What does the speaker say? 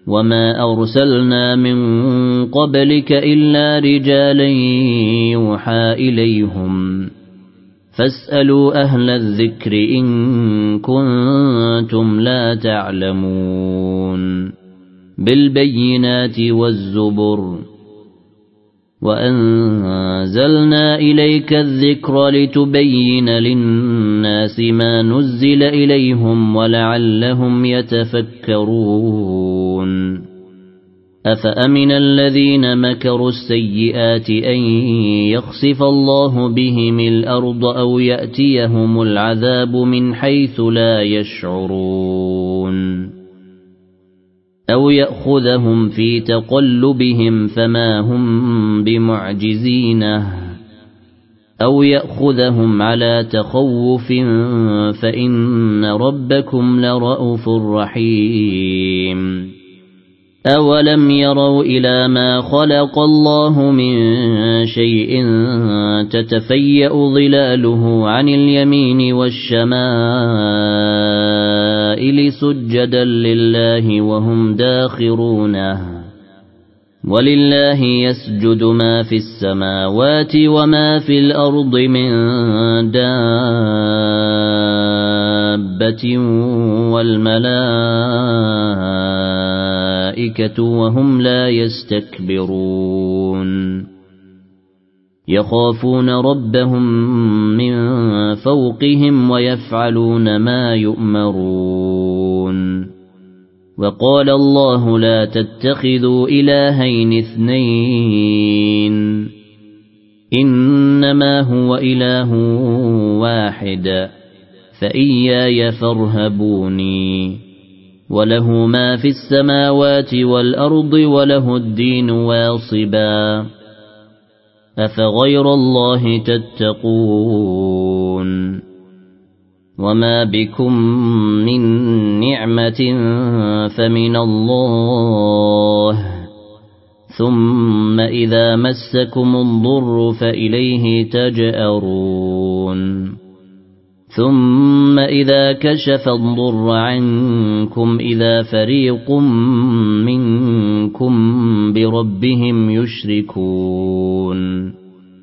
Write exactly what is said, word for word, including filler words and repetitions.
وما أرسلنا من قبلك إلا رجالا يوحى إليهم فاسألوا أهل الذكر إن كنتم لا تعلمون بالبينات والزبر وأنزلنا إليك الذكر لتبين للناس ما نزل إليهم ولعلهم يتفكرون أفأمن الذين مكروا السيئات أن يخسف الله بهم الأرض أو يأتيهم العذاب من حيث لا يشعرون أو يأخذهم في تقلبهم فما هم بمعجزينه أو يأخذهم على تخوف فإن ربكم لرءوف رحيم أولم يروا إلى ما خلق الله من شيء تتفيأ ظلاله عن اليمين والشمائل سجدا لله وهم داخرونه ولله يسجد ما في السماوات وما في الأرض من دابة والملائكة وهم لا يستكبرون يخافون ربهم من فوقهم ويفعلون ما يؤمرون وقال الله لا تتخذوا إلهين اثنين إنما هو إله واحد فإياي فارهبوني وله ما في السماوات والأرض وله الدين واصبا أفغير الله تتقون وما بكم من نعمة فمن الله ثم إذا مسكم الضر فإليه تجأرون ثم إذا كشف الضر عنكم إذا فريق منكم بربهم يشركون